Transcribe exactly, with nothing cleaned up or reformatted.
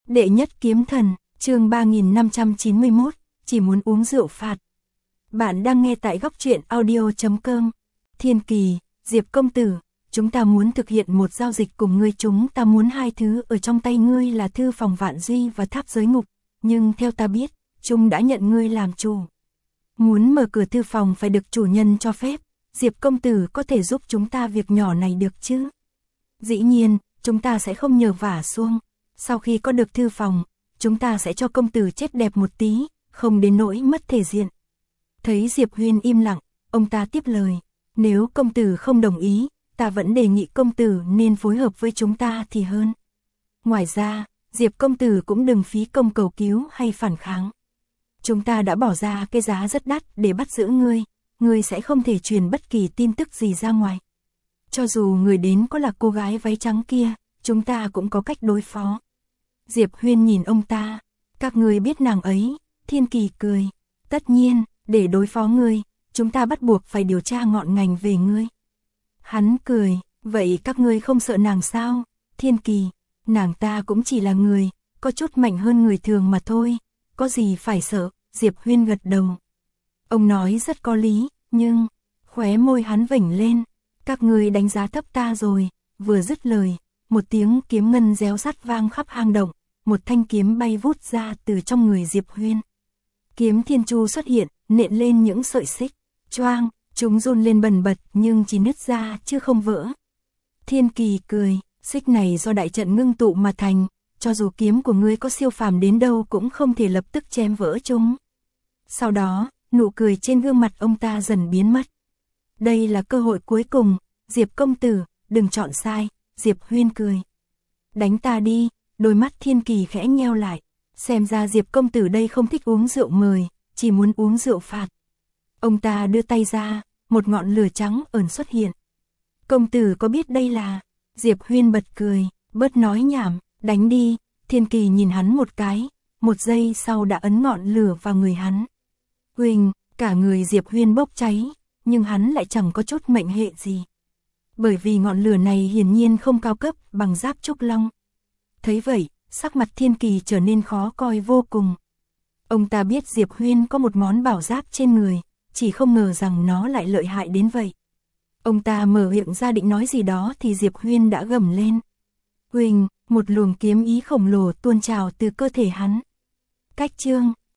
Đệ nhất kiếm thần, chương ba nghìn năm trăm chín mươi mốt, chỉ muốn uống rượu phạt. Bạn đang nghe tại góc truyện audio chấm com. Thiên Kỳ, Diệp công tử, chúng ta muốn thực hiện một giao dịch cùng ngươi, chúng ta muốn hai thứ ở trong tay ngươi là thư phòng Vạn Duy và tháp giới ngục, nhưng theo ta biết, chúng đã nhận ngươi làm chủ. Muốn mở cửa thư phòng phải được chủ nhân cho phép, Diệp công tử có thể giúp chúng ta việc nhỏ này được chứ? Dĩ nhiên, chúng ta sẽ không nhờ vả xuông. Sau khi có được thư phòng, chúng ta sẽ cho công tử chết đẹp một tí, không đến nỗi mất thể diện. Thấy Diệp Huyên im lặng, ông ta tiếp lời, nếu công tử không đồng ý, ta vẫn đề nghị công tử nên phối hợp với chúng ta thì hơn. Ngoài ra, Diệp công tử cũng đừng phí công cầu cứu hay phản kháng. Chúng ta đã bỏ ra cái giá rất đắt để bắt giữ ngươi, ngươi sẽ không thể truyền bất kỳ tin tức gì ra ngoài. Cho dù người đến có là cô gái váy trắng kia, chúng ta cũng có cách đối phó. Diệp Huyên nhìn ông ta, các ngươi biết nàng ấy? Thiên Kỳ cười, tất nhiên, để đối phó ngươi, chúng ta bắt buộc phải điều tra ngọn ngành về ngươi. Hắn cười, vậy các ngươi không sợ nàng sao? Thiên Kỳ, nàng ta cũng chỉ là người, có chút mạnh hơn người thường mà thôi, có gì phải sợ? Diệp Huyên gật đầu. Ông nói rất có lý, nhưng, khóe môi hắn vểnh lên, các ngươi đánh giá thấp ta rồi. Vừa dứt lời, một tiếng kiếm ngân réo sắt vang khắp hang động, một thanh kiếm bay vút ra từ trong người Diệp Huyên. Kiếm thiên chu xuất hiện, nện lên những sợi xích, choang, chúng run lên bần bật nhưng chỉ nứt ra chứ không vỡ. Thiên Kỳ cười, xích này do đại trận ngưng tụ mà thành, cho dù kiếm của ngươi có siêu phàm đến đâu cũng không thể lập tức chém vỡ chúng. Sau đó, nụ cười trên gương mặt ông ta dần biến mất. Đây là cơ hội cuối cùng, Diệp công tử, đừng chọn sai. Diệp Huyên cười. Đánh ta đi. Đôi mắt Thiên Kỳ khẽ nheo lại, xem ra Diệp công tử đây không thích uống rượu mời, chỉ muốn uống rượu phạt. Ông ta đưa tay ra, một ngọn lửa trắng ẩn xuất hiện. Công tử có biết đây là? Diệp Huyên bật cười, bớt nói nhảm, đánh đi. Thiên Kỳ nhìn hắn một cái, một giây sau đã ấn ngọn lửa vào người hắn. Huỳnh, cả người Diệp Huyên bốc cháy, nhưng hắn lại chẳng có chút mệnh hệ gì. Bởi vì ngọn lửa này hiển nhiên không cao cấp bằng giáp trúc long. Thấy vậy, sắc mặt Thiên Kỳ trở nên khó coi vô cùng. Ông ta biết Diệp Huyên có một món bảo giáp trên người, chỉ không ngờ rằng nó lại lợi hại đến vậy. Ông ta mở miệng ra định nói gì đó thì Diệp Huyên đã gầm lên. Huỳnh, một luồng kiếm ý khổng lồ tuôn trào từ cơ thể hắn. Cách chương,